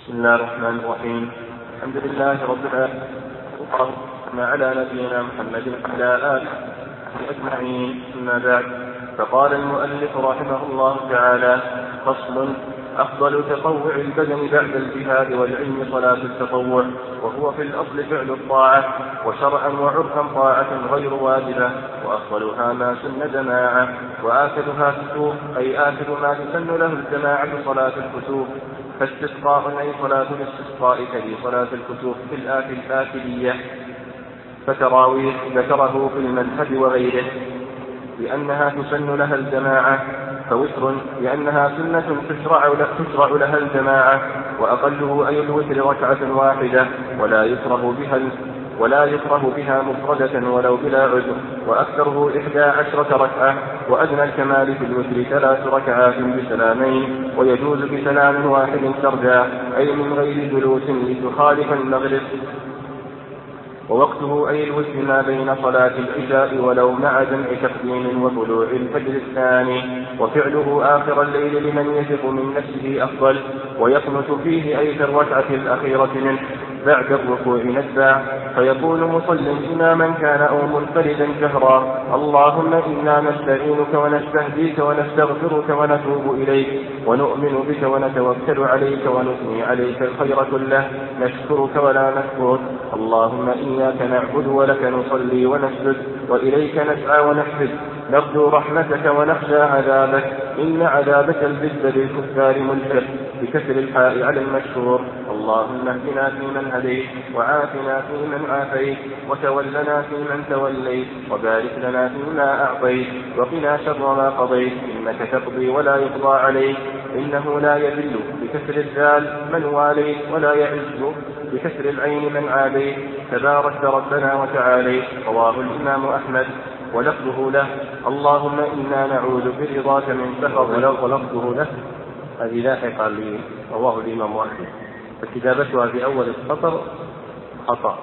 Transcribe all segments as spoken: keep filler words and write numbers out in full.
بسم الله الرحمن الرحيم. الحمد لله رب العالمين وصلى على نبينا محمد وعلى آله أجمعين. أما بعد، فقال المؤلف رحمه الله تعالى: فصل: أفضل تطوع البدن بعد الجهاد والعلم صلاة التطوع، وهو في الأصل فعل الطاعة، وشرعا وعرفا طاعة غير واجبة، وأفضلها ما سن جماعة، وآكدها كسوف، أي آكد ما تسن له الجماعة صلاة الكسوف، فاستسقاء أي صلاة الاستسقاء كذي صلاة الكسوف في الآكل الآكلية. فتراويح ذكره في المنهج وغيره لأنها تسن لها الجماعة، فوتر لأنها سنة تشرع, تشرع لها الجماعة، وأقله أي الوتر ركعة واحدة، ولا يكره بها ولا يكره بها مفردة ولو بلا عذر، وأكثره إحدى عشرة ركعة، وأدنى الكمال في الوتر ثلاث ركعات بسلامين، ويجوز بسلام واحد ترجع، أي من غير جلوس لتخالف المغرب. ووقته أي الوتر ما بين صلاة العشاء ولو مع جمع تقديم وطلوع الفجر الثاني، وفعله آخر الليل لمن يثق من نفسه أفضل، ويقنت فيه أي في الركعة الأخيرة منه بعد الركوع نتبع، فيكون مصلٍ إماما كان أو منفردا جهرا: اللهم إنا نستعينك ونستهديك ونستغفرك ونتوب إليك ونؤمن بك ونتوكل عليك ونثني عليك الخير كله، نشكرك ولا نكفرك، اللهم إياك نعبد ولك نصلي ونسجد وإليك نسعى ونحفد، نرجو رحمتك ونخشى عذابك، إن عذابك الجد للكفار ملحق، بكسر الحاء على المشهور. اللهم اهدنا فيمن هديت، وعافنا فيمن عافيت، وتولنا فيمن توليت، وبارك لنا فيما أعطيت، وقنا شر ما قضيت، إنك تقضي ولا يقضى عليك، إنه لا يذل بكسر الذال من واليت، ولا يعز بكسر العين من عاديت، تبارك ربنا وتعاليت. رواه الإمام أحمد. ولفظه له: اللهم إنا نعوذ برضاك من سخطك. ولفظه له هذه لاحقا لي، رواه الإمام أحمد، فكتابتها في أول السطر خطأ،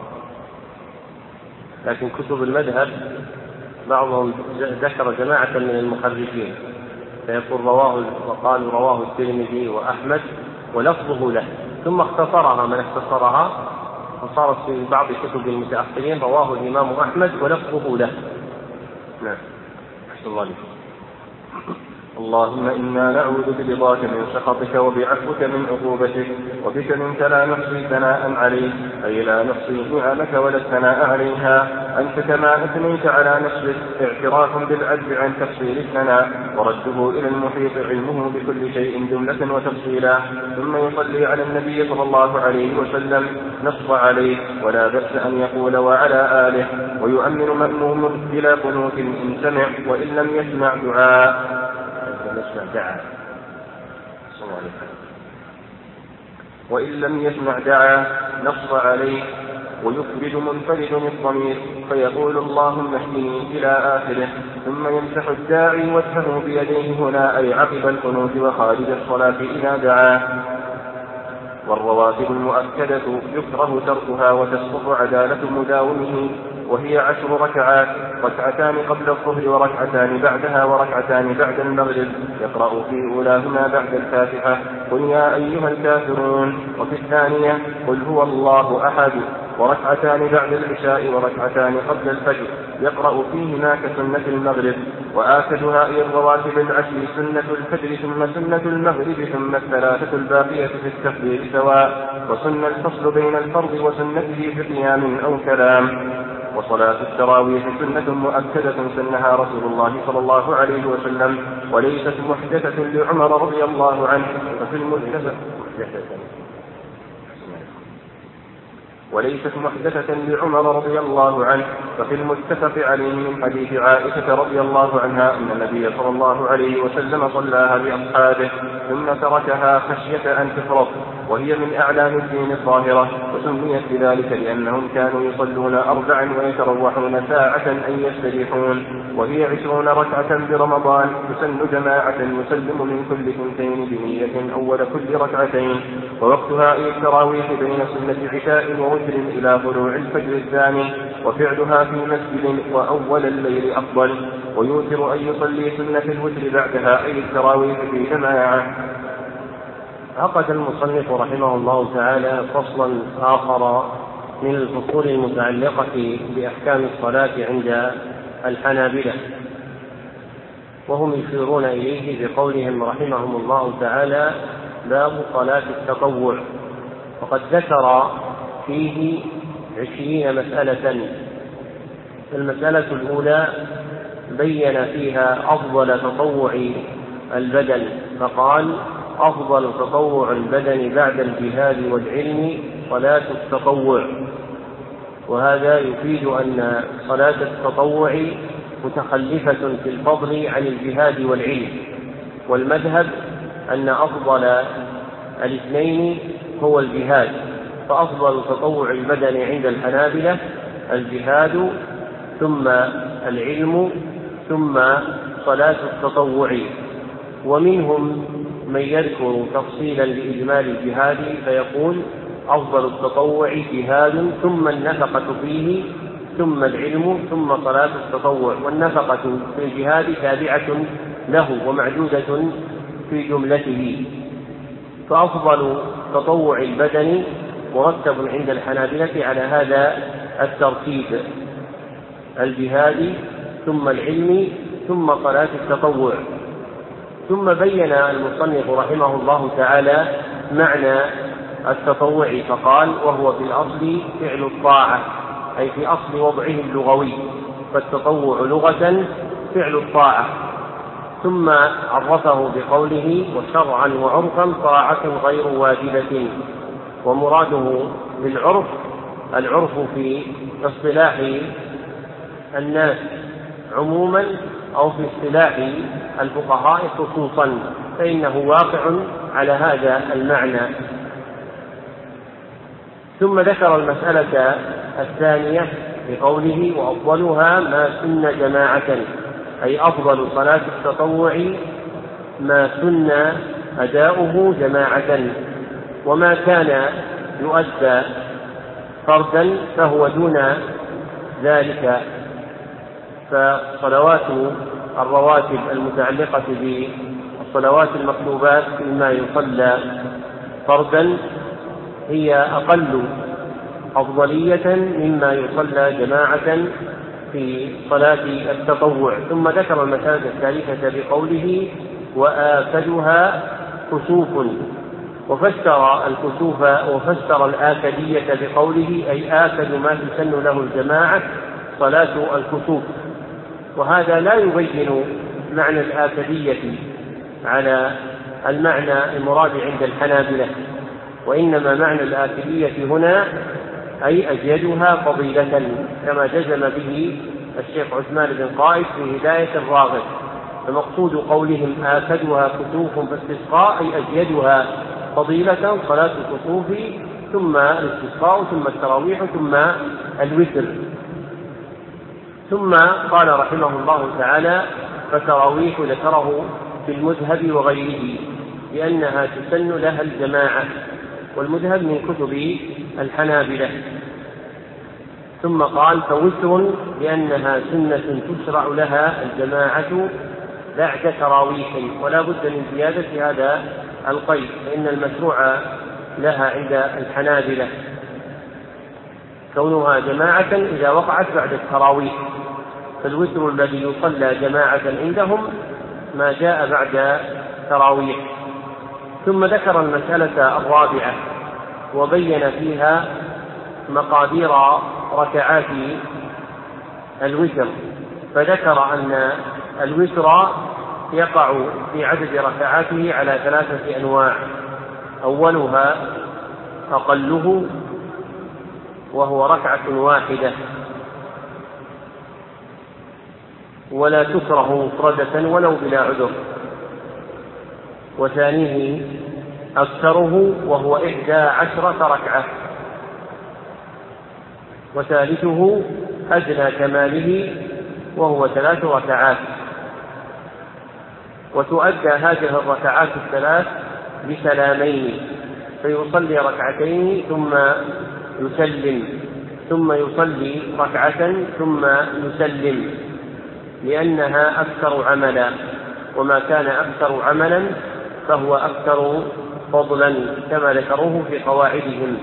لكن كتب المذهب بعضهم ذكر جماعة من المخرجين فيقول رواه وقالوا رواه الترمذي وأحمد ولفظه له، ثم اختصرها من اختصرها وصارت في بعض كتب المتأخرين رواه الإمام أحمد ولفظه له. نعم. أحسن الله عليك. اللهم إنا نعوذ برضاك من سخطك وبعفوك من عقوبتك، وبك منك لا نحصي ثناء عليك، أي لا نحصي نعمك ولا الثناء عليها، أنت كما أثنيت على نفسك، اعتراف بالعجز عن تفصيل الثناء، ورده إلى المحيط علمه بكل شيء جملة وتفصيلا. ثم يصلي على النبي صلى الله عليه وسلم، نص عليه، ولا بأس أن يقول وعلى آله، ويؤمن مأموم بلا قنوت إن سمع، وإن لم يسمع دعاء دعا وإن لم يسمع دعا، نص عليه، ويفرد منفرد الضمير فيقول اللهم اهدني إلى آخره، ثم يمسح الداعي وجهه بيديه هنا، أي عقب القنوت وخارج الصلاة إذا دعا. والرواتب المؤكدة يكره تركها وتسقط عدالة مداومه، وهي عشر ركعات: ركعتان قبل الظهر وركعتان بعدها وركعتان بعد المغرب، يقرأ في أولاهما بعد الفاتحة قل يا أيها الكافرون، وفي الثانية قل هو الله أحد، وركعتان بعد العشاء وركعتان قبل الفجر، يقرأ فيهما كسنة المغرب. وآكدها أي الرواتب العشر سنة الفجر ثم سنة المغرب ثم الثلاثة الباقية في التكبير سواء، وسن الفصل بين الفرض وسنته في قيام أو كلام. وصلاة التراويح سنة مؤكدة سنها رسول الله صلى الله عليه وسلم، وليست محدثة لعمر رضي الله عنه، ففي المتفق وليست محدثة لعمر رضي الله عنه ففي المتفق عليه من حديث عائشة رضي الله عنها أن النبي صلى الله عليه وسلم صلاها بأصحابه ثم تركها خشية أن تفرط، وهي من أعلام الدين الظاهرة، وسميت بذلك لأنهم كانوا يصلون أربعا ويتروحون ساعة أن يستريحون، وهي عشرون ركعة برمضان، تسن جماعة يسلم من كل ثنتين بنية أول كل ركعتين. ووقتها أي التراويح بين سنة عشاء ووتر إلى طلوع الفجر الثاني، وفعلها في مسجد وأول الليل أفضل. ويوتر أن يصلي سنة الوتر بعدها أي التراويح في جماعة. عقد المصنف رحمه الله تعالى فصلا آخر من الفصول المتعلقة بأحكام الصلاة عند الحنابلة، وهم يشيرون إليه بقولهم رحمهم الله تعالى: باب صلاة التطوع. وقد ذكر فيه عشرين مسألة. المسألة الأولى بين فيها أفضل تطوع البدن، فقال: أفضل تطوع البدن بعد الجهاد والعلم صلاة التطوع. وهذا يفيد أن صلاة التطوع متخلفة في الفضل عن الجهاد والعلم، والمذهب أن أفضل الاثنين هو الجهاد، فأفضل تطوع البدن عند الحنابلة الجهاد ثم العلم ثم صلاة التطوع. ومنهم من يذكر تفصيلا لإجمال الجهاد فيقول: أفضل التطوع جهاد ثم النفقة فيه ثم العلم ثم صلاة التطوع، والنفقة في الجهاد تابعة له ومعدودة في جملته. فأفضل تطوع البدن مرتب عند الحنابلة على هذا الترتيب: الجهاد ثم العلم ثم صلاة التطوع. ثم بين المصنف رحمه الله تعالى معنى التطوع فقال: وهو في الأصل فعل الطاعة، أي في أصل وضعه اللغوي، فالتطوع لغة فعل الطاعة. ثم عرفه بقوله: وشرعا وعرفا طاعة غير واجبة. ومراده بالعرف العرف في اصطلاح الناس عموما أو في اصطلاح الفقهاء خصوصا، فإنه واقع على هذا المعنى. ثم ذكر المسألة الثانية بقوله: وأفضلها ما سن جماعة، أي أفضل صلاة التطوع ما سن أداؤه جماعة، وما كان يؤدى فردا فهو دون ذلك. فصلوات الرواتب المتعلقة بالصلوات المكتوبات فيما يصلى فردا هي أقل أفضلية مما يصلى جماعة في صلاة التطوع. ثم ذكر المسألة الثالثة بقوله: وآكدها كسوف. وفسر الكسوف وفسر الآكدية بقوله: أي آكد ما تسن له الجماعة صلاة الكسوف. وهذا لا يبين معنى الآكدية على المعنى المراد عند الحنابلة، وإنما معنى الآكدية هنا أي أجيدها فضيلة، كما جزم به الشيخ عثمان بن قائد في هداية الراغب. فمقصود قولهم آكدها كسوف فاستسقاء أي أجيدها فضيلة صلاة الكسوف ثم الاستسقاء ثم التراويح ثم الوتر. ثم قال رحمه الله تعالى: فتراويح ذكره في المذهب وغيره لأنها تسن لها الجماعة، والمذهب من كتب الحنابلة. ثم قال: فوتر لأنها سنة تشرع لها الجماعة بعد تراويح، ولا بد من زيادة هذا القيد، فإن المشروع لها عند الحنابلة كونها جماعة إذا وقعت بعد التراويح، فالوتر الذي يصلى جماعة عندهم ما جاء بعد تراويح. ثم ذكر المسألة الرابعة وبين فيها مقادير ركعات الوتر، فذكر أن الوتر يقع في عدد ركعاته على ثلاثة أنواع: أولها أقله وهو ركعة واحدة ولا تكره مفردة ولو بلا عذر، وثانيه أكثره وهو إحدى عشرة ركعة، وثالثه أدنى كماله وهو ثلاث ركعات. وتؤدى هذه الركعات الثلاث بسلامين، فيصلي ركعتين ثم يسلم ثم يصلي ركعة ثم يسلم، لأنها أكثر عملا، وما كان أكثر عملا فهو أكثر فضلا كما ذكروه في قواعدهم.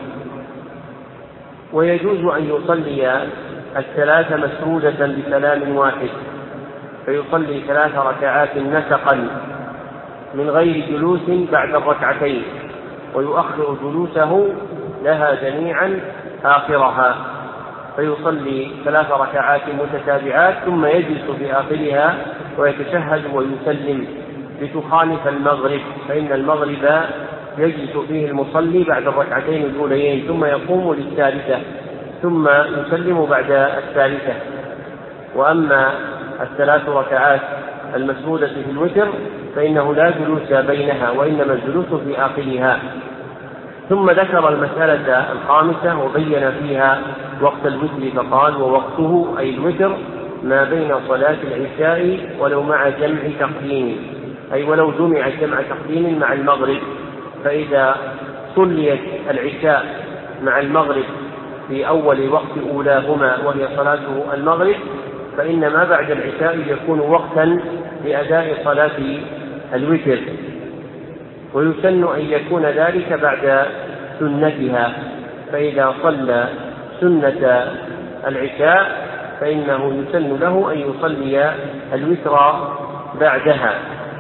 ويجوز أن يصلي الثلاث مسرودة بسلام واحد، فيصلي ثلاث ركعات نسقا من غير جلوس بعد الركعتين، ويؤخر جلوسه لها جميعا آخرها، فيصلي ثلاث ركعات متتابعات ثم يجلس في آخرها ويتشهد ويسلم لتخالف المغرب، فإن المغرب يجلس فيه المصلي بعد الركعتين الأوليين ثم يقوم للثالثة ثم يسلم بعد الثالثة. وأما الثلاث ركعات المسرودة في الوتر فإنه لا جلوس بينها، وإنما الجلوس في آخرها. ثم ذكر المسألة الخامسة وبين فيها وقت الوتر فقال: ووقته أي الوتر ما بين صلاة العشاء ولو مع جمع تقديم، أي ولو جمع جمع تقديم مع المغرب، فإذا صليت العشاء مع المغرب في أول وقت أولاهما وهي صلاة المغرب، فإن ما بعد العشاء يكون وقتا لأداء صلاة الوتر، ويسن أن يكون ذلك بعد سنتها، فإذا صلى سنة العشاء فإنه يسن له أن يصلي الوتر بعدها،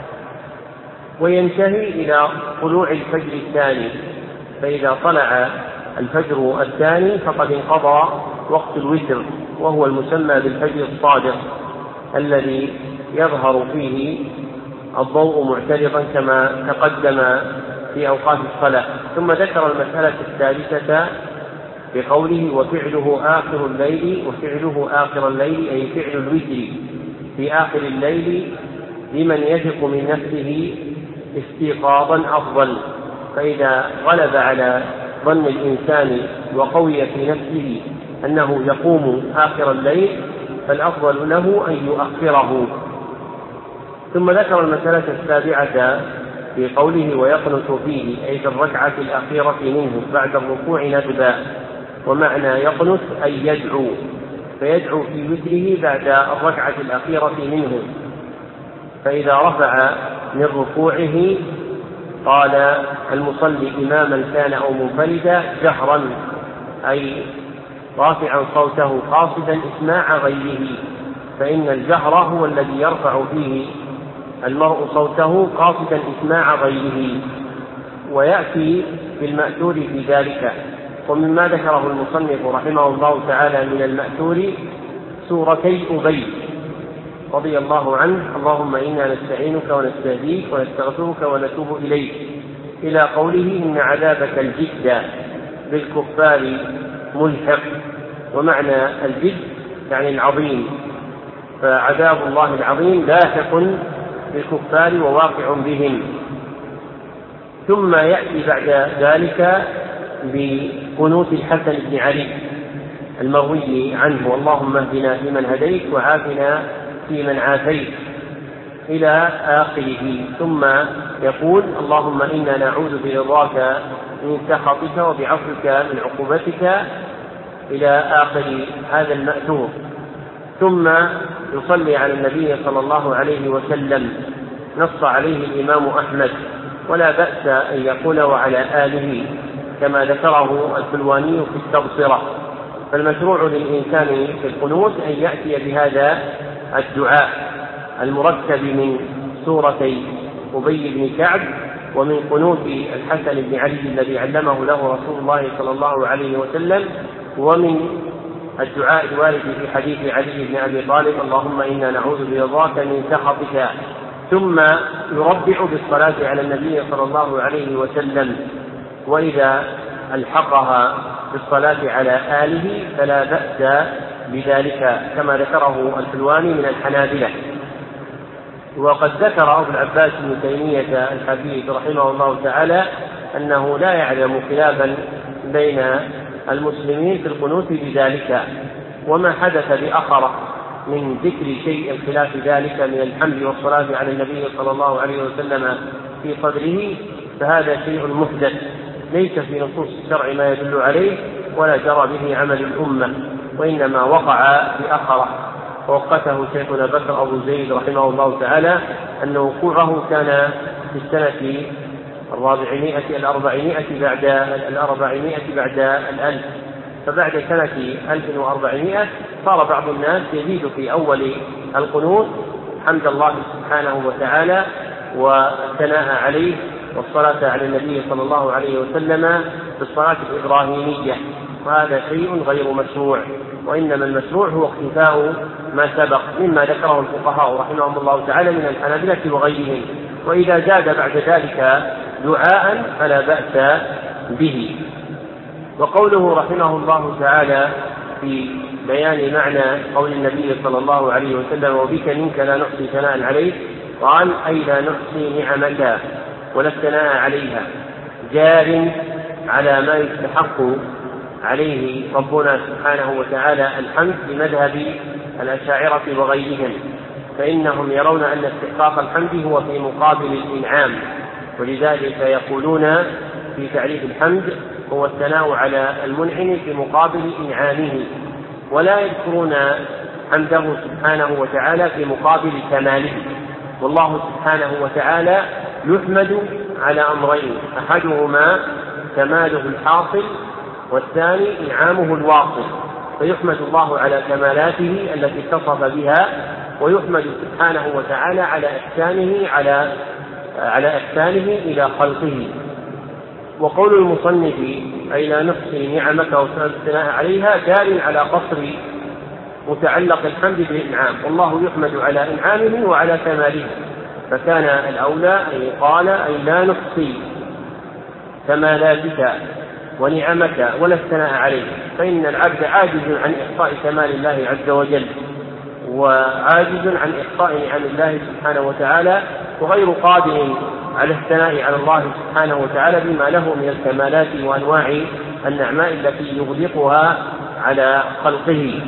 وينتهي إلى طلوع الفجر الثاني، فإذا طلع الفجر الثاني فقد انقضى وقت الوتر، وهو المسمى بالفجر الصادق الذي يظهر فيه الضوء معترضا كما تقدم في أوقات الصلاة. ثم ذكر المسألة الثالثة بقوله: وفعله آخر الليل، وفعله آخر الليل أي فعل الوتر في آخر الليل لمن يثق من نفسه استيقاظا أفضل، فإذا غلب على ظن الإنسان وقوي في نفسه أنه يقوم آخر الليل فالأفضل له أن يؤخره. ثم ذكر المسألة السابعة في قوله: ويقنت فيه أي في الركعة الأخيرة منه بعد الركوع ندبا، ومعنى يقنت أي يدعو، فيدعو في وتره بعد الركعة الأخيرة منه، فإذا رفع من ركوعه قال المصلي إماما كان أو منفردا جهرا، أي رافعا صوته قاصدا إسماع غيره، فإن الجهر هو الذي يرفع فيه المرء صوته قاصدا إسماع غيره، ويأتي بالمأثور في ذلك. ومما ذكره المصنف رحمه الله تعالى من المأثور سورتي أبي رضي الله عنه: اللهم إنا نستعينك ونستهديك ونستغفرك ونتوب إليك، إلى قوله: إن عذابك الجد بالكفار ملحق. ومعنى الجد يعني العظيم، فعذاب الله العظيم لاحق بالكفار وواقع بهم. ثم يأتي بعد ذلك بقنوت الحسن بن علي المروي عنه: اللهم اهدنا فيمن هديت وعافنا فيمن عافيت، إلى آخره. ثم يقول: اللهم إنا نعوذ برضاك من سخطك وبعفوك من عقوبتك، إلى آخر هذا المأثور. ثم يصلي على النبي صلى الله عليه وسلم، نص عليه الإمام أحمد، ولا بأس أن يقول وعلى آله كما ذكره الحلواني في التبصرة. فالمشروع للإنسان في القنوت أن يأتي بهذا الدعاء المركب من سورتي أبي بن كعب ومن قنوت الحسن بن علي الذي علمه له رسول الله صلى الله عليه وسلم، ومن الدعاء الوارد في حديث علي بن أبي طالب: اللهم إنا نعوذ برضاك من سخطك. ثم يربع بالصلاة على النبي صلى الله عليه وسلم، وإذا ألحقها بالصلاة على آله فلا بأس بذلك كما ذكره الحلواني من الحنابلة. وقد ذكر أبو العباس بن تيمية الحفيد رحمه الله تعالى أنه لا يعلم خلافا بين المسلمين في القنوت بذلك، وما حدث بأخر من ذكر شيء خلاف ذلك من الحمد والصلاة على النبي صلى الله عليه وسلم في صدره فهذا شيء محدث ليس في نصوص الشرع ما يدل عليه ولا جرى به عمل الأمة، وإنما وقع بأخره. ووقته شيخنا بكر أبو زيد رحمه الله تعالى أن وقوعه كان في السنة الرابعمائة الأربعمائة بعد الأربعمائة بعد الألف، فبعد سنة ألف وأربعمائة صار بعض الناس يزيد في أول القنوت حمد الله سبحانه وتعالى والثناء عليه والصلاة على النبي صلى الله عليه وسلم بالصلاة الإبراهيمية، وهذا شيء غير مشروع، وإنما المشروع هو اقتفاء ما سبق مما ذكره الفقهاء رحمهم الله تعالى من الحنابلة وغيرهم، وإذا زاد بعد ذلك دعاء فلا بأس به. وقوله رحمه الله تعالى في بيان معنى قول النبي صلى الله عليه وسلم وبك منك لا نحصي ثناء عليك، قال أي لا نحصي نعمك ولا الثناء عليها، جار على ما يستحق عليه ربنا سبحانه وتعالى الحمد بمذهب الأشاعرة وغيرهم، فإنهم يرون أن استحقاق الحمد هو في مقابل الإنعام، ولذلك يقولون في تعريف الحمد هو الثناء على المنعم في مقابل إنعامه، ولا يذكرون حمده سبحانه وتعالى في مقابل كماله. والله سبحانه وتعالى يحمد على أمرين، أحدهما كماله الحاصل والثاني إنعامه الواصل، فيحمد الله على كمالاته التي اتصف بها، ويحمد سبحانه وتعالى على إحسانه على على إحسانه إلى خلقه. وقول المصنف أي لا نحصي نعمك والثناء عليها دال على قصر متعلق الحمد بالإنعام، والله يحمد على إنعامه وعلى كماله، فكان الأولى أن يقال أي لا نحصي كمالاتك ونعمك ولا الثناء عليه، فإن العبد عاجز عن إحصاء كمال الله عز وجل، وعاجز عن إحصاء نعم الله سبحانه وتعالى، وغير قادر على الثناء على الله سبحانه وتعالى بما له من الكمالات وأنواع النعماء التي يغلقها على خلقه.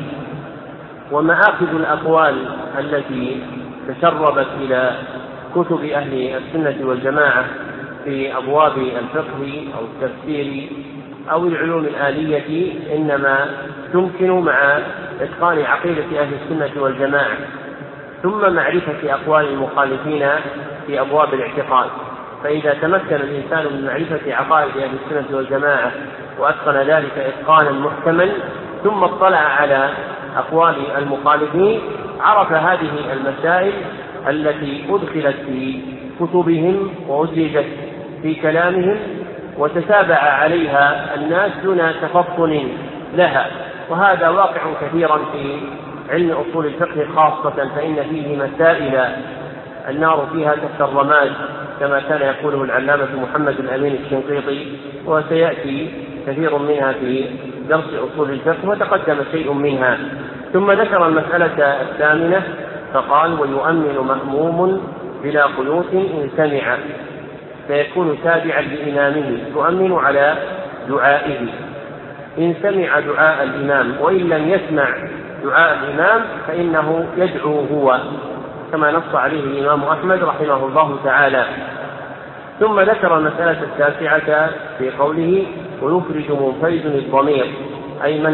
ومآخذ الأقوال التي تسربت إلى كتب أهل السنة والجماعة في أبواب الفقه أو التفسير أو العلوم الآلية إنما تمكن مع إتقان عقيدة أهل السنة والجماعة، ثم معرفة أقوال المخالفين في أبواب الاعتقاد. فإذا تمكن الإنسان من معرفة عقائد أهل السنة والجماعة وأتقن ذلك إتقانا محكما، ثم اطلع على أقوال المخالفين، عرف هذه المسائل التي أدخلت في كتبهم وأدرجت في كلامهم وتتابع عليها الناس دون تفطن لها. وهذا واقع كثيرا في علم أصول الفقه خاصة، فإن فيه مسائل النار فيها تحت الرماد كما كان يقوله العلامة محمد الأمين الشنقيطي، وسيأتي كثير منها في درس أصول الفقه وتقدم شيء منها. ثم ذكر المسألة الثامنة فقال ويؤمن مأموم بلا قنوت إن سمع، فيكون تابعا لإمامه يؤمن على دعائه إن سمع دعاء الإمام، وإن لم يسمع دعاء الإمام فإنه يدعو هو، كما نص عليه الإمام أحمد رحمه الله تعالى. ثم ذكر المسألة التاسعة في قوله ويخرج منفرد الضمير، أي من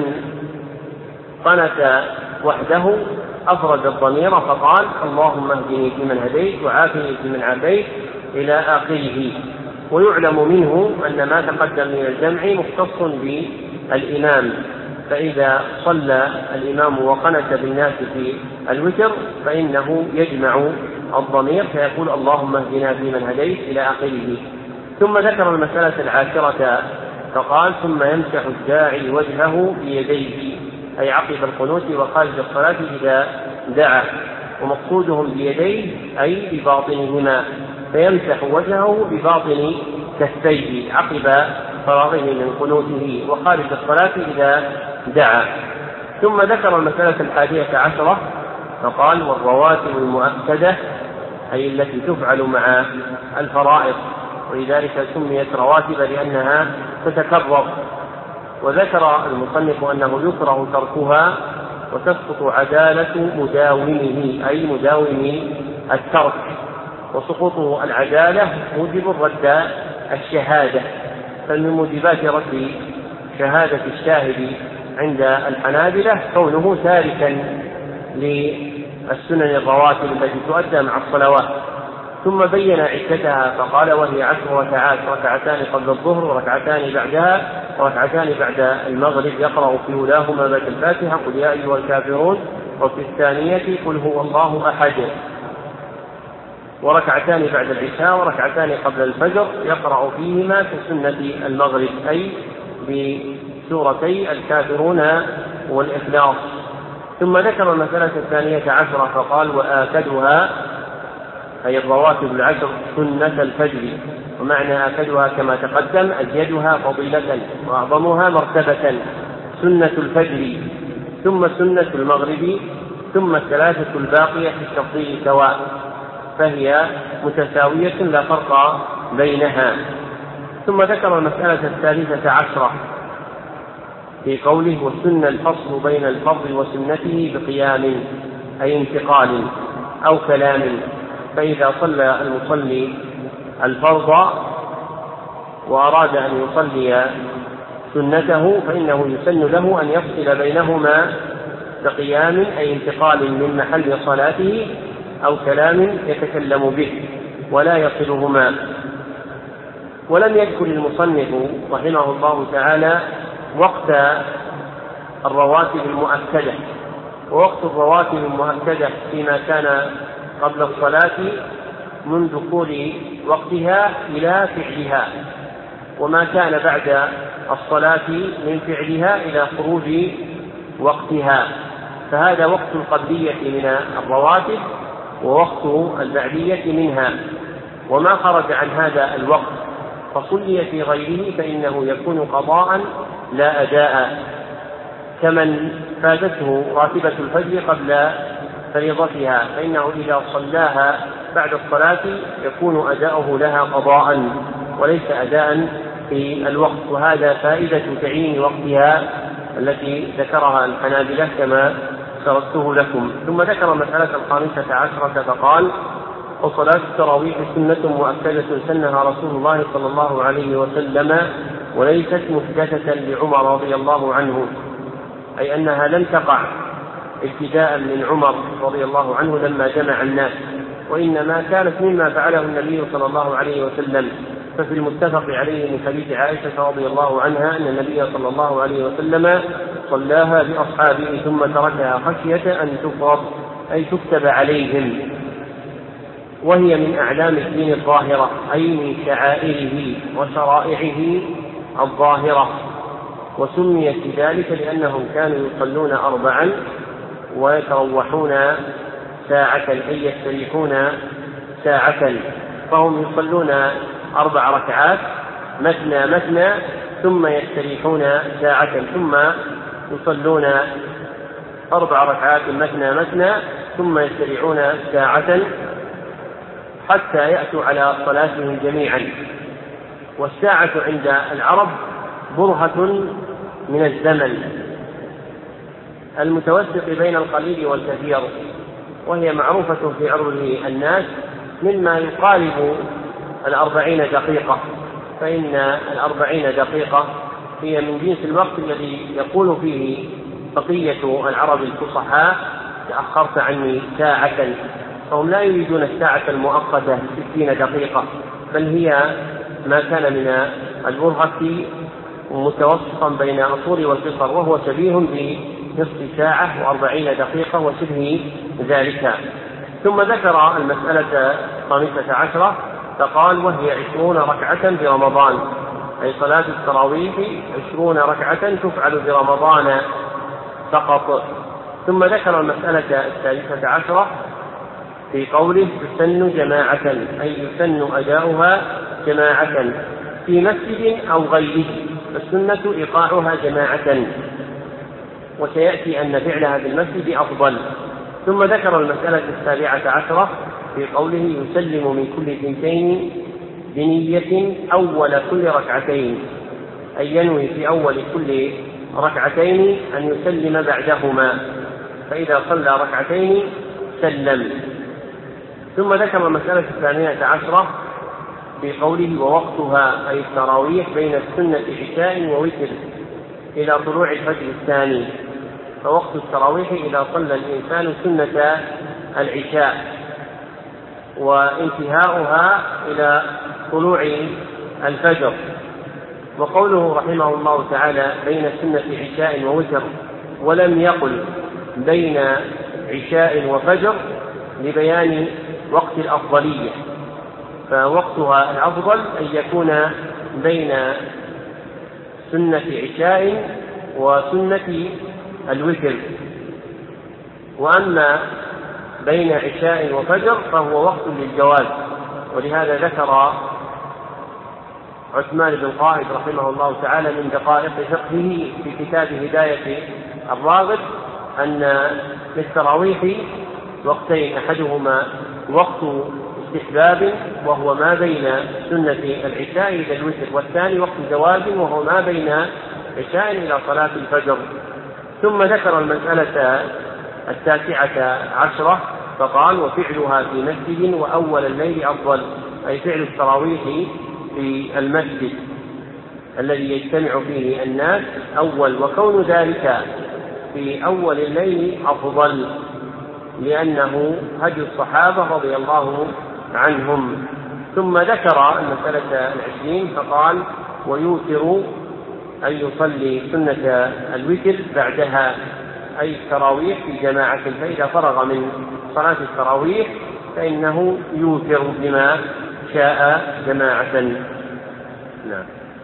قنت وحده أفرد الضمير فقال اللهم اهدني فيمن هديت وعافني فيمن عافيت إلى آخره. ويعلم منه أن ما تقدم من الجمع مختص بالإمام، فإذا صلى الإمام وقنت بالناس في الوتر فإنه يجمع الضمير فيقول اللهم اهدنا فيمن هديت إلى آخره. ثم ذكر المسألة العاشرة فقال ثم يمسح الداعي وجهه بيديه، أي عقب القنوت وخارج الصلاة إذا دعا، ومقصودهم بيديه أي بباطنهما، فيمسح وجهه بباطن كفيه عقب فراغه من قنوته وخارج الصلاة إذا دعا. ثم ذكر المسألة الحادية عشرة فقال والرواتب المؤكدة، أي التي تفعل مع الفرائض، ولذلك سميت رواتب لأنها تتكرر. وذكر المصنف أنه يكره تركها وتسقط عدالة مداومه، أي مداوم الترك، وسقوط العدالة موجب رد الشهادة، فمن موجبات رد شهادة الشاهد عند الحنابلة كونه تاركا للسنن الرواتب التي تؤدى مع الصلوات. ثم بين عدتها فقال وهي عشر ركعات، ركعتان قبل الظهر وركعتان بعدها وركعتان بعد المغرب، يقرأ في أولاهما بعد الفاتحة قل يا أيها الكافرون، وفي الثانية قل هو الله أحد، وركعتان بعد العشاء وركعتان قبل الفجر يقرأ فيهما في سنة المغرب أي بسورتي الكافرون والإخلاص. ثم ذكر المسألة الثانية عشرة فقال وآكدها أي الرواتب العشر سنة الفجر، ومعنى آكدها كما تقدم أزيدها فضيلة وأعظمها مرتبة سنة الفجر، ثم سنة المغرب، ثم الثلاثة الباقية في التفضيل سواء، فهي متساوية لا فرق بينها. ثم ذكر المسألة الثالثة عشرة في قوله والسنة الفصل بين الفرض وسنته بقيام أي انتقال أو كلام، فإذا صلى المصلي الفرض وأراد أن يصلي سنته فإنه يسن له أن يفصل بينهما بقيام أي انتقال من محل صلاته أو كلام يتكلم به ولا يصلهما. ولم يذكر المصنف رحمه الله تعالى وقت الرواتب المؤكدة، ووقت الرواتب المؤكدة فيما كان قبل الصلاة من دخول وقتها إلى فعلها، وما كان بعد الصلاة من فعلها إلى خروج وقتها، فهذا وقت القبلية من الرواتب ووقت البعدية منها، وما خرج عن هذا الوقت فصلي في غيره فإنه يكون قضاء لا أداء، كمن فاتته راتبة الفجر قبل فريضتها فإنه إذا صلاها بعد الصلاة يكون أداؤه لها قضاء وليس أداء في الوقت، وهذا فائدة تعيين وقتها التي ذكرها الحنابلة كما سردته لكم. ثم ذكر المسألة الخامسة عشرة فقال وصلاة التراويح سنة مؤكدة سنها رسول الله صلى الله عليه وسلم وليست محدثة لعمر رضي الله عنه، أي أنها لم تقع ابتداء من عمر رضي الله عنه لما جمع الناس، وإنما كانت مما فعله النبي صلى الله عليه وسلم. ففي المتفق عليه من حديث عائشة رضي الله عنها أن النبي صلى الله عليه وسلم صلاها بأصحابه ثم تركها خشية أن تفرض أي تكتب عليهم، وهي من أعلام الدين الظاهرة أي من شعائره وشرائعه الظاهرة، وسميت بذلك لأنهم كانوا يصلون أربعا ويتروحون ساعة أي يستريحون ساعة، فهم يصلون أربع ركعات مثنى مثنى ثم يستريحون ساعة، ثم يصلون أربع ركعات مثنى مثنى ثم يستريحون ساعة حتى يأتوا على صلاتهم جميعا. والساعة عند العرب برهة من الزمن المتوسط بين القليل والكثير، وهي معروفة في عرف الناس مما يقارب الأربعين دقيقة، فإن الأربعين دقيقة هي من جنس الوقت الذي يقول فيه بقية العرب الفصحاء تأخرت عني ساعة، فهم لا يريدون الساعة المؤقتة ستين دقيقة، بل هي ما كان من البرهة متوسطا بين الطول والقصر، وهو شبيه بنصف ساعة وأربعين دقيقة وشبه ذلك. ثم ذكر المسألة الخامسة عشرة فقال وهي عشرون ركعة برمضان، أي صلاة التراويح عشرون ركعة تفعل برمضان فقط. ثم ذكر المسألة الثالثة عشرة في قوله تسن جماعة أي يسن أداؤها جماعة في مسجد أو غيره، فالسنة إيقاعها جماعة، وسيأتي أن فعلها في المسجد أفضل. ثم ذكر المسألة السابعة عشرة في قوله يسلم من كل اثنتين بنية أول كل ركعتين، أي ينوي في أول كل ركعتين أن يسلم بعدهما، فإذا صلى ركعتين سلم. ثم ذكر المسألة الثانية عشرة في قوله ووقتها أي التراويح بين السنة عشاء ووتر إلى طلوع الفجر الثاني، فوقت التراويح إذا صلى الإنسان سنة العشاء وانتهاؤها إلى طلوع الفجر. وقوله رحمه الله تعالى بين سنة عشاء ووتر ولم يقل بين عشاء وفجر لبيان وقت الأفضلية، فوقتها الأفضل أن يكون بين سنة عشاء وسنة الوتر، وأما بين عشاء وفجر فهو وقت للجواز. ولهذا ذكر عثمان بن قائد رحمه الله تعالى من دقائق فقهه في كتاب هداية الراغب أن للتراويح وقتين، أحدهما وقت استحباب وهو ما بين سنة العشاء إلى الوتر، والثاني وقت جواز وهو ما بين عشاء إلى صلاة الفجر. ثم ذكر المسألة التاسعة عشرة فقال وفعلها في مسجد وأول الليل أفضل، أي فعل التراويح في المسجد الذي يجتمع فيه الناس أول، وكون ذلك في أول الليل أفضل لأنه هدي الصحابة رضي الله عنهم. ثم ذكر المسألة العشرين فقال ويوتر أن يصلي سنة الوتر بعدها، أي التراويح في جماعة، فإذا فرغ من صلاة التراويح فإنه يوتر بما شاء جماعة. نعم.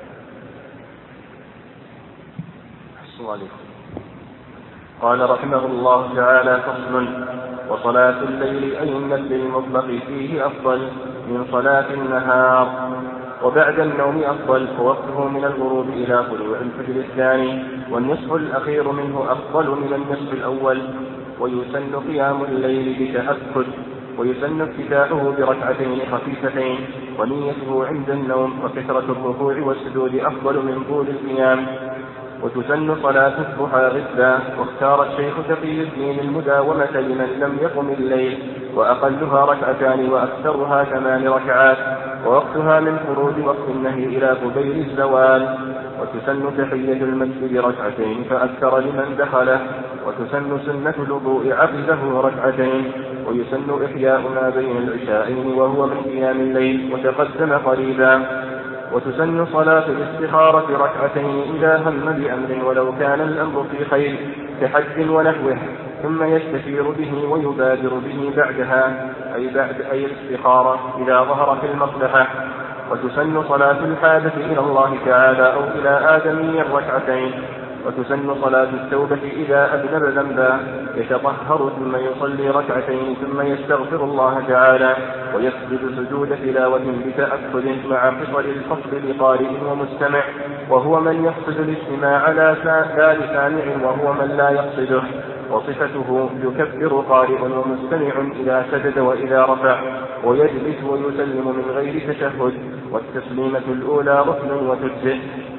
قال رحمه الله تعالى فصل وصلاة الليل أي النفل المطلق فيه أفضل من صلاة النهار، وبعد النوم أفضل، ووقته من الغروب إلى طلوع الفجر الثاني، والنصف الأخير منه أفضل من النصف الأول. ويسن قيام الليل بتأكد، ويسن افتتاحه بركعتين خفيفتين، ونيته عند النوم، وكثرة الركوع والسجود أفضل من طول القيام. وتسن صلاة الضحى غدا، واختار الشيخ تقي الدين المداومة لمن لم يقم الليل، وأقلها ركعتان وأكثرها ثمان ركعات، ووقتها من خروج وقت النهي إلى قبيل الزوال. وتسن تحية المسجد ركعتين فأكثر لمن دخله، وتسن سنة الوضوء عقبه ركعتين. ويسن إحياء ما بين العشاءين وهو من قيام الليل وتقدم قريبا. وتسن صلاة الاستخارة ركعتين إذا هم بأمر ولو كان الأمر في خير كحج ونحوه، ثم يستشير به ويبادر به بعدها، أي بعد أي الاستخارة إذا ظهر في المصلحة. وتسن صلاة الحاجة إلى الله تعالى أو إلى آدمي ركعتين. وتسن صلاة التوبة إذا أذنب ذنبا يتطهر ثم يصلي ركعتين ثم يستغفر الله تعالى ويسجد سجود تلاوة بتأكد مع قصر الفصل لقارئ ومستمع، وهو من يقصد الاستماع لا لسامع وهو من لا يقصده. وصفته يكبر قارئ ومستمع إذا سجد وإذا رفع، ويجلس ويسلم من غير تشهد، والتسليمة الأولى ركن وتجزئ.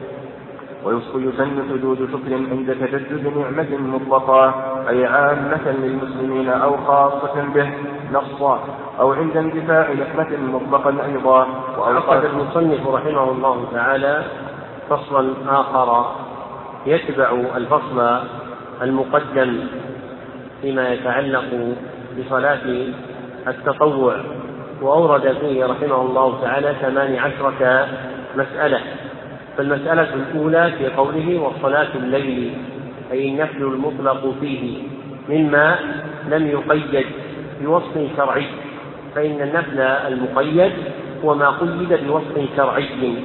ويسن سجود شكر عند تجدد نعمة مطلقة أي عامة للمسلمين أو خاصة به نصا، أو عند اندفاع نعمة مطلقا أيضا. وعقد المصنف رحمه الله تعالى فصلا آخر يتبع الفصل المقدم فيما يتعلق بصلاة التطوع، وأورد فيه رحمه الله تعالى ثمان عشرة مسألة. فالمسألة الأولى في قوله والصلاة الليل أي النفل المطلق فيه مما لم يقيد بوصف شرعي، فإن النفل المقيد هو ما قيد بوصف شرعي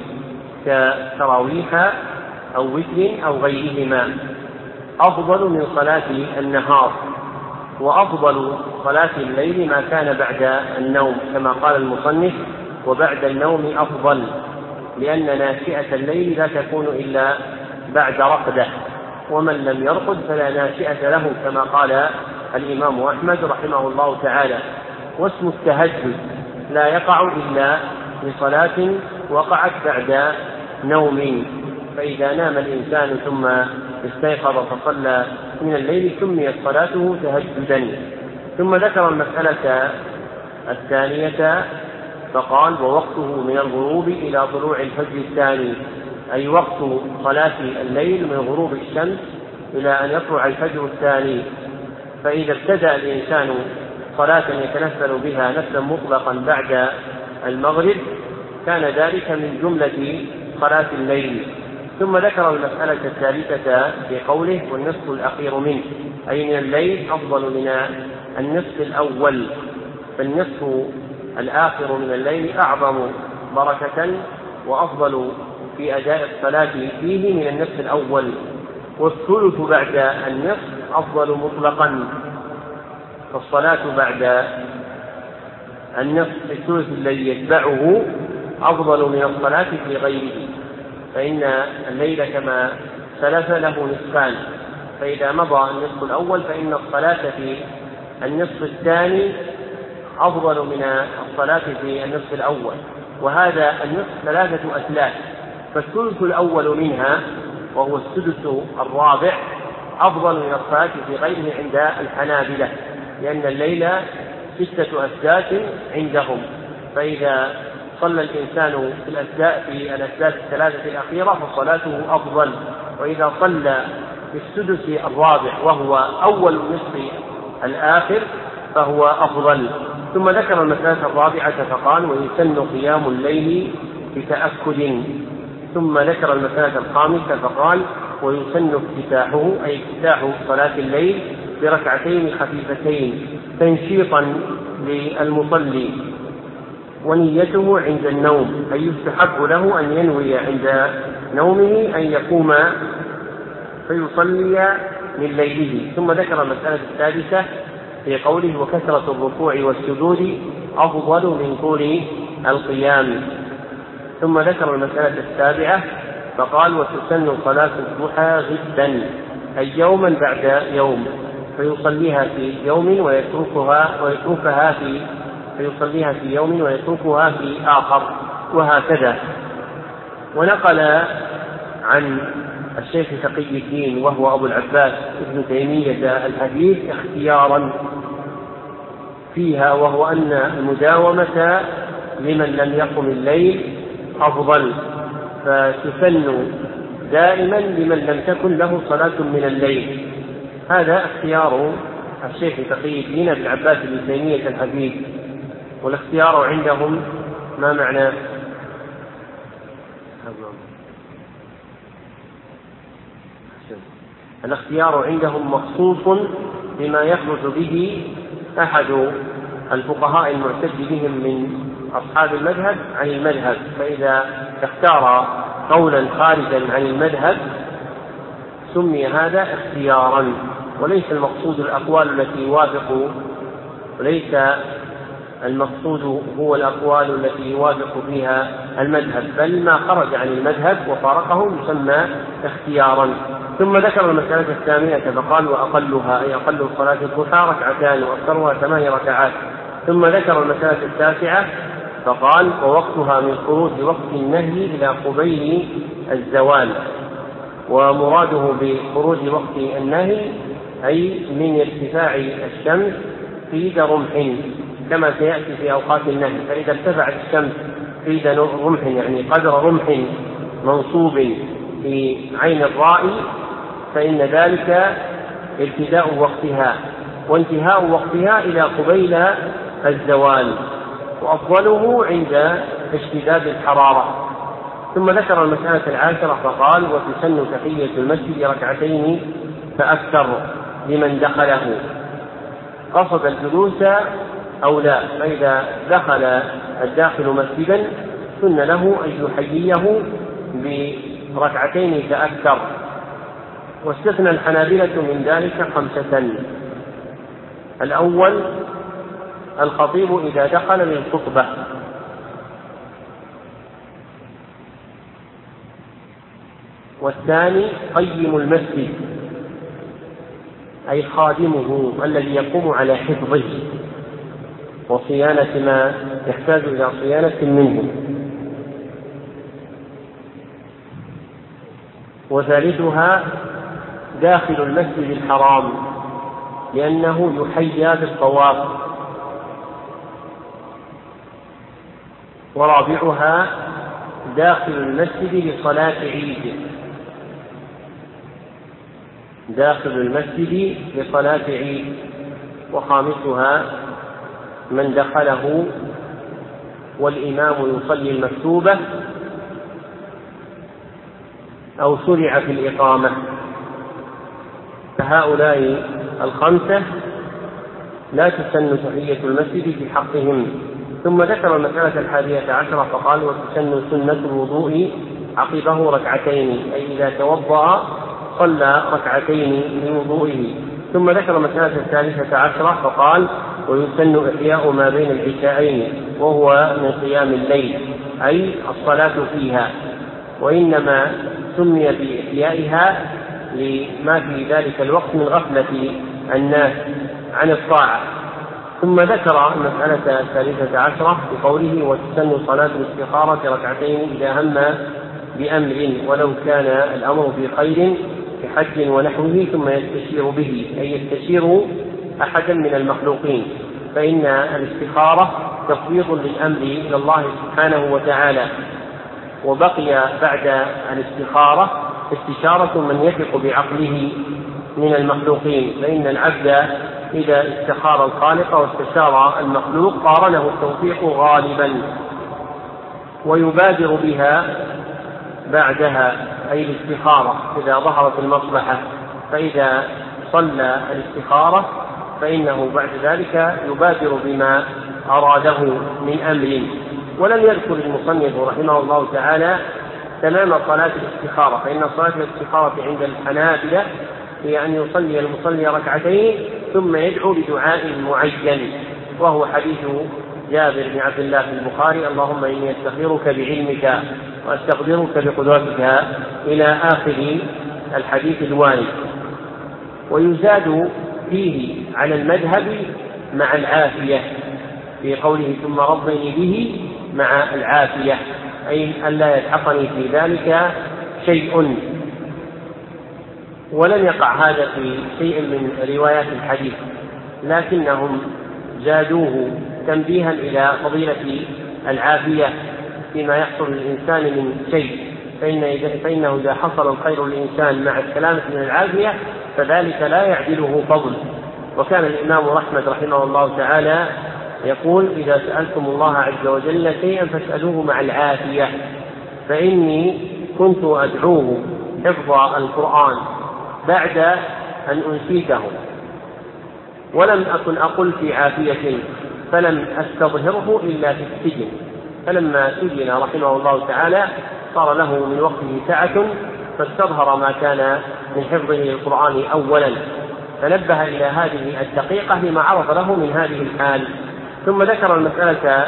كتراويح أو وتر أو غيرهما، أفضل من صلاة النهار. وأفضل صلاة الليل ما كان بعد النوم، كما قال المصنف وبعد النوم أفضل، لأن ناشئة الليل لا تكون إلا بعد رقدة، ومن لم يرقد فلا ناشئة له، كما قال الإمام أحمد رحمه الله تعالى. واسم التهجد لا يقع إلا لصلاة وقعت بعد نوم، فإذا نام الإنسان ثم استيقظ فصلى من الليل سميت صلاته تهجدا. ثم ذكر المسألة الثانية فقال ووقته من الغروب إلى طلوع الفجر الثاني، أي وقت صلاة الليل من غروب الشمس إلى أن يطلع الفجر الثاني. فإذا ابتدأ الإنسان صلاة يتنفل بها نفلا مطلقا بعد المغرب كان ذلك من جملة صلاة الليل. ثم ذكر المسألة الثالثة في قوله والنصف الأخير منه، أي من الليل أفضل من النصف الأول، فالنصف الآخر من الليل أعظم بركة وأفضل في أداء الصلاة فيه من النصف الأول، والثلث بعد النصف أفضل مطلقا، فالصلاة بعد النصف الثلث الذي يتبعه أفضل من الصلاة في غيره، فإن الليل كما سلف له نصفان، فإذا مضى النصف الأول فإن الصلاة في النصف الثاني أفضل من الصلاة في النصف الأول، وهذا النصف ثلاثة أثلاث، فالثلث الأول منها وهو السدس الرابع أفضل من الصلاة في غيره عند الحنابلة، لأن الليل ستة أثلاث عندهم، فإذا صلى الإنسان في الأثلاث في الأثلاث الثلاثة الأخيرة فصلاته أفضل، وإذا صلى في السدس الرابع وهو أول النصف الآخر فهو أفضل. ثم ذكر المسألة الرابعة فقال ويسن قيام الليل بتأكد. ثم ذكر المسألة الخامسة فقال ويسن افتتاحه، أي افتتاح صلاة الليل بركعتين خفيفتين تنشيطا للمصلي، ونيته عند النوم، أي يستحب له أن ينوي عند نومه أن يقوم فيصلي من ليله. ثم ذكر المسألة السادسة في قوله وكثرة الركوع والسجود أفضل من طول القيام. ثم ذكر المسألة السابعة فقال وتسن صلاة الضحى غدا، أي يوما بعد يوم، فيصليها في يوم ويتركها ويتركها في فيصليها في يوم ويتركها في آخر، وهكذا. ونقل عن الشيخ تقي الدين وهو أبو العباس ابن تيمية الحديث اختيارا فيها، وهو أن المداومة لمن لم يقم الليل أفضل، فتسن دائما لمن لم تكن له صلاة من الليل. هذا اختيار الشيخ تقي الدين ابن عباس ابن تيمية الحديث. والاختيار عندهم ما معنى؟ الاختيار عندهم مخصوص بما يخرج به أحد الفقهاء المعتد بهم من أصحاب المذهب عن المذهب، فإذا اختار قولا خارجا عن المذهب سمي هذا اختيارا، وليس المقصود الأقوال التي يوافق وليس المقصود هو الأقوال التي يوافق فيها المذهب، بل ما خرج عن المذهب وفارقه يسمى اختيارا. ثم ذكر المسألة الثامنة فقال وأقلها، أي أقل صلاة الضحى ركعتان وأكثرها ثمان ركعات. ثم ذكر المسألة التاسعة فقال ووقتها من خروج وقت النهي إلى قبيل الزوال، ومراده بخروج وقت النهي أي من ارتفاع الشمس قيد رمح كما سيأتي في أوقات النهي، فإذا ارتفعت الشمس قيد رمح يعني قدر رمح منصوب في عين الرائي فإن ذلك ابتداء وقتها، وانتهاء وقتها إلى قبيل الزوال، وأفضله عند اشتداد الحرارة. ثم ذكر المسألة العاشرة فقال وتسن تحية المسجد ركعتين فأكثر لمن دخله، قصد الجلوس أو لا، فإذا دخل الداخل مسجدا سن له أن يحييه بركعتين فأكثر. واستثنى الحنابلة من ذلك خمسة: الأول الخطيب إذا دخل للخطبة، والثاني قيم المسجد أي خادمه الذي يقوم على حفظه وصيانة ما يحتاج إلى صيانة منه، وثالثها داخل المسجد الحرام لأنه يحيى بالطواف، ورابعها داخل المسجد لصلاة عيد، داخل المسجد لصلاة عيد، وخامسها من دخله والإمام يصلي المكتوبة أو شرع في الإقامة، فهؤلاء الخمسة لا تسن تحية المسجد في حقهم. ثم ذكر المسألة الحادية عشرة فقال: وتسن سنة الوضوء عقبه ركعتين، أي إذا توضأ صلى ركعتين لوضوئه. ثم ذكر المسألة الثالثة عشرة فقال: ويسن إحياء ما بين العشاءين، وهو من قيام الليل، أي الصلاة فيها، وإنما سمي بإحيائها لما في ذلك الوقت من غفلة الناس عن الطاعة. ثم ذكر المسألة الثالثة عشرة بقوله: وتسن صلاة الاستخارة ركعتين إذا هم بأمر ولو كان الأمر في خير كحج ونحوه ثم يستشير به، أي يستشير أحدا من المخلوقين، فإن الاستخارة تفويض للأمر إلى الله سبحانه وتعالى. وبقي بعد الاستخارة استشارة من يثق بعقله من المخلوقين، فإن العبد إذا استخار الخالق واستشار المخلوق قارنه التوفيق غالبا ويبادر بها بعدها، أي الاستخارة إذا ظهرت المصلحة، فإذا صلى الاستخارة فإنه بعد ذلك يبادر بما أراده من أمر. ولم يذكر المصنف رحمه الله تعالى تمام صلاة الاستخارة، فإن صلاة الاستخارة عند الحنابلة هي أن يصلي المصلي ركعتين ثم يدعو بدعاء معين، وهو حديث جابر بن عبد الله في البخاري: اللهم إني أستخيرك بعلمك وأستقدرك بقدرتك، إلى آخر الحديث الوارد. ويزاد فيه على المذهب مع العافية في قوله: ثم رضني به مع العافية، أي ألا يلحقني في ذلك شيء. ولم يقع هذا في شيء من روايات الحديث، لكنهم زادوه تنبيها إلى فضيلة العافية فيما يحصل للإنسان من شيء، فإنه إذا حصل الخير للإنسان مع السلامة من العافية فذلك لا يعدله فضل. وكان الإمام أحمد رحمه الله تعالى يقول: إذا سألتم الله عز وجل شيئا فاسألوه مع العافية، فإني كنت أدعوه حفظ القرآن بعد أن أنسيته ولم أكن أقل في عافية، فلم أستظهره إلا في السجن. فلما سجن رحمه الله تعالى صار له من وقته سعة، فاستظهر ما كان من حفظه للقرآن أولا، فنبه إلى هذه الدقيقة لما عرف له من هذه الحال. ثم ذكر المسألة،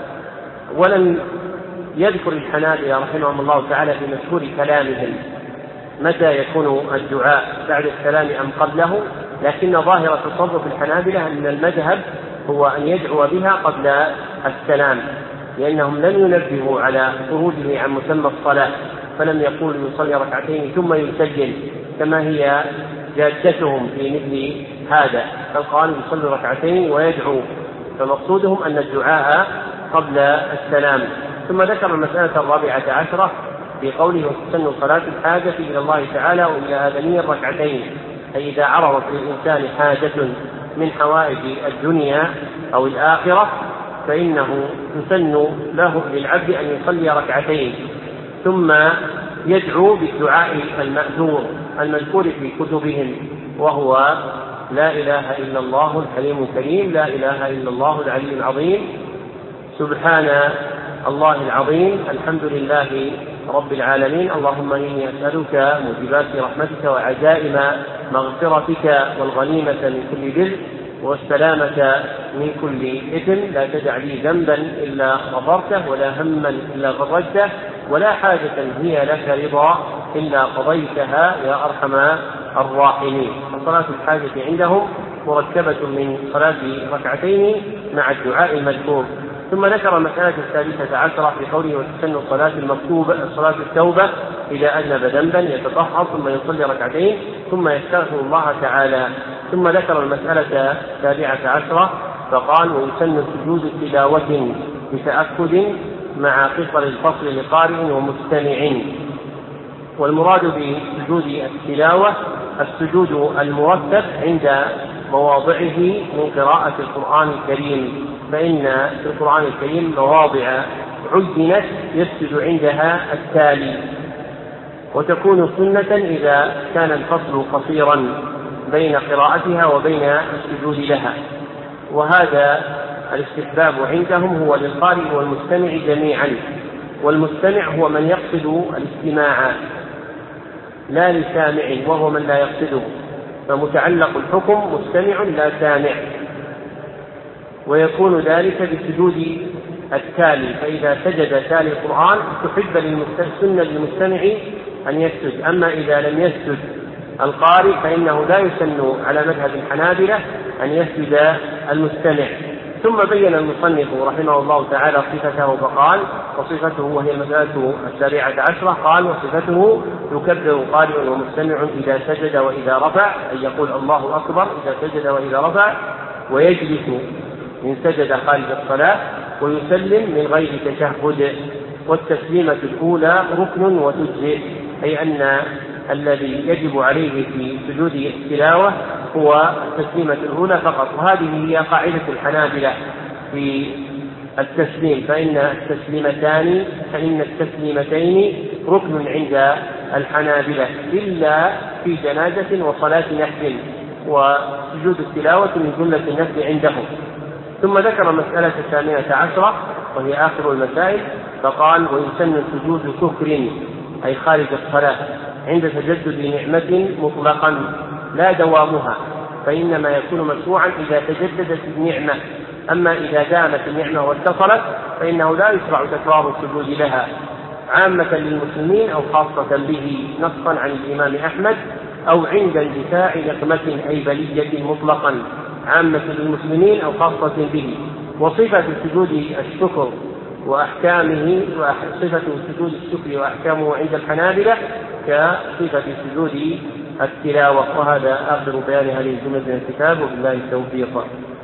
ولم يذكر الحنابلة رحمهم الله تعالى في مشهور كلامهم متى يكون الدعاء بعد السلام أم قبله، لكن ظاهرة تصرف الحنابلة أن المذهب هو أن يدعو بها قبل السلام، لأنهم لم ينبهوا على خروجه عن مسمى الصلاة، فلم يقول يصلي ركعتين ثم يسجل كما هي جادتهم في مثل هذا، بل قالوا يصلي ركعتين ويدعو، فمقصودهم أن الدعاء قبل السلام. ثم ذكر المسألة الرابعة عشرة في قوله: وتسن صلاة الحاجة إلى الله تعالى وإلى آدمي ركعتين، أي إذا عرضت للإنسان حاجة من حوائج الدنيا أو الآخرة فإنه يسن له للعبد أن يصلي ركعتين ثم يدعو بالدعاء المأثور المذكور في كتبهم، وهو: لا إله إلا الله الحليم الكريم، لا إله إلا الله العلي العظيم، سبحان الله العظيم، الحمد لله رب العالمين، اللهم إني أسألك موجبات رحمتك وعزائم مغفرتك والغنيمة من كل بر والسلامة من كل إثم، لا تدع لي ذنبا إلا غفرته ولا هما إلا فرجته ولا حاجة هي لك رضا إلا قضيتها يا أرحم الراحمين. فصلاة الحاجة عندهم مركبة من صلاة ركعتين مع الدعاء المذكور. ثم ذكر المسألة الثالثة عشرة في قوله: وتسن صلاة المكتوبة صلاة التوبة إذا أذنب ذنبا يتطهر ثم يصلي ركعتين ثم يستغفر الله تعالى. ثم ذكر المسألة السابعة عشرة فقال: ويسن سجود تلاوة بتأكد مع قصر الفصل لقارئ ومستمع. والمراد بسجود التلاوة السجود المرتب عند مواضعه من قراءة القرآن الكريم، فإن في القرآن الكريم مواضع عينت يسجد عندها التالي، وتكون سنة إذا كان الفصل قصيرا بين قراءتها وبين السجود لها. وهذا الاستحباب عندهم هو للقارئ والمستمع جميعا، والمستمع هو من يقصد الاستماع لا لسامع وهو من لا يقصده، فمتعلق الحكم مستمع لا سامع، ويكون ذلك بسجود التالي. فإذا سجد تالي القرآن تحب للسنة للمستمع أن يسجد، أما إذا لم يسجد القارئ فإنه لا يسن على مذهب الحنابلة أن يسجد المستمع. ثم بين المصنف رحمه الله تعالى صفته فقال: وصفته، وهي المسألة السابعة عشرة، قال: وصفته يكبر قارئ ومستمع إذا سجد وإذا رفع، أي يقول الله أكبر إذا سجد وإذا رفع، ويجلس إن سجد خارج الصلاة، ويسلم من غير تشهد. والتسليمة الأولى ركن وتجزئ، أي أن الذي يجب عليه في سجود التلاوة هو التسليمة الأولى فقط. وهذه هي قاعدة الحنابلة في التسليم، فإن التسليمتان فإن التسليمتين ركن عند الحنابلة إلا في جنازة وصلاة نفل، وسجود التلاوة من جملة النفل عندهم. ثم ذكر مسألة الثامنة عشرة وهي آخر المسائل، فقال: ويسن سجود شكر، أي خارج الصلاة، عند تجدد نعمة مطلقا لا دوامها، فإنما يكون مشروعا إذا تجددت النعمة، أما إذا دامت النعمة واتصلت فإنه لا يشرع تكرار السجود لها، عامة للمسلمين أو خاصة به، نصا عن الإمام أحمد، أو عند اندفاع نقمة أي بلية مطلقا، عامة للمسلمين أو خاصة به. وصفة سجود الشكر وأحكامه وصفة سجود الشكر وأحكامه عند الحنابلة كصفة سجود التلاوة. وهذا آخر بيان هذه الجملة من الكتاب، وبالله التوفيق.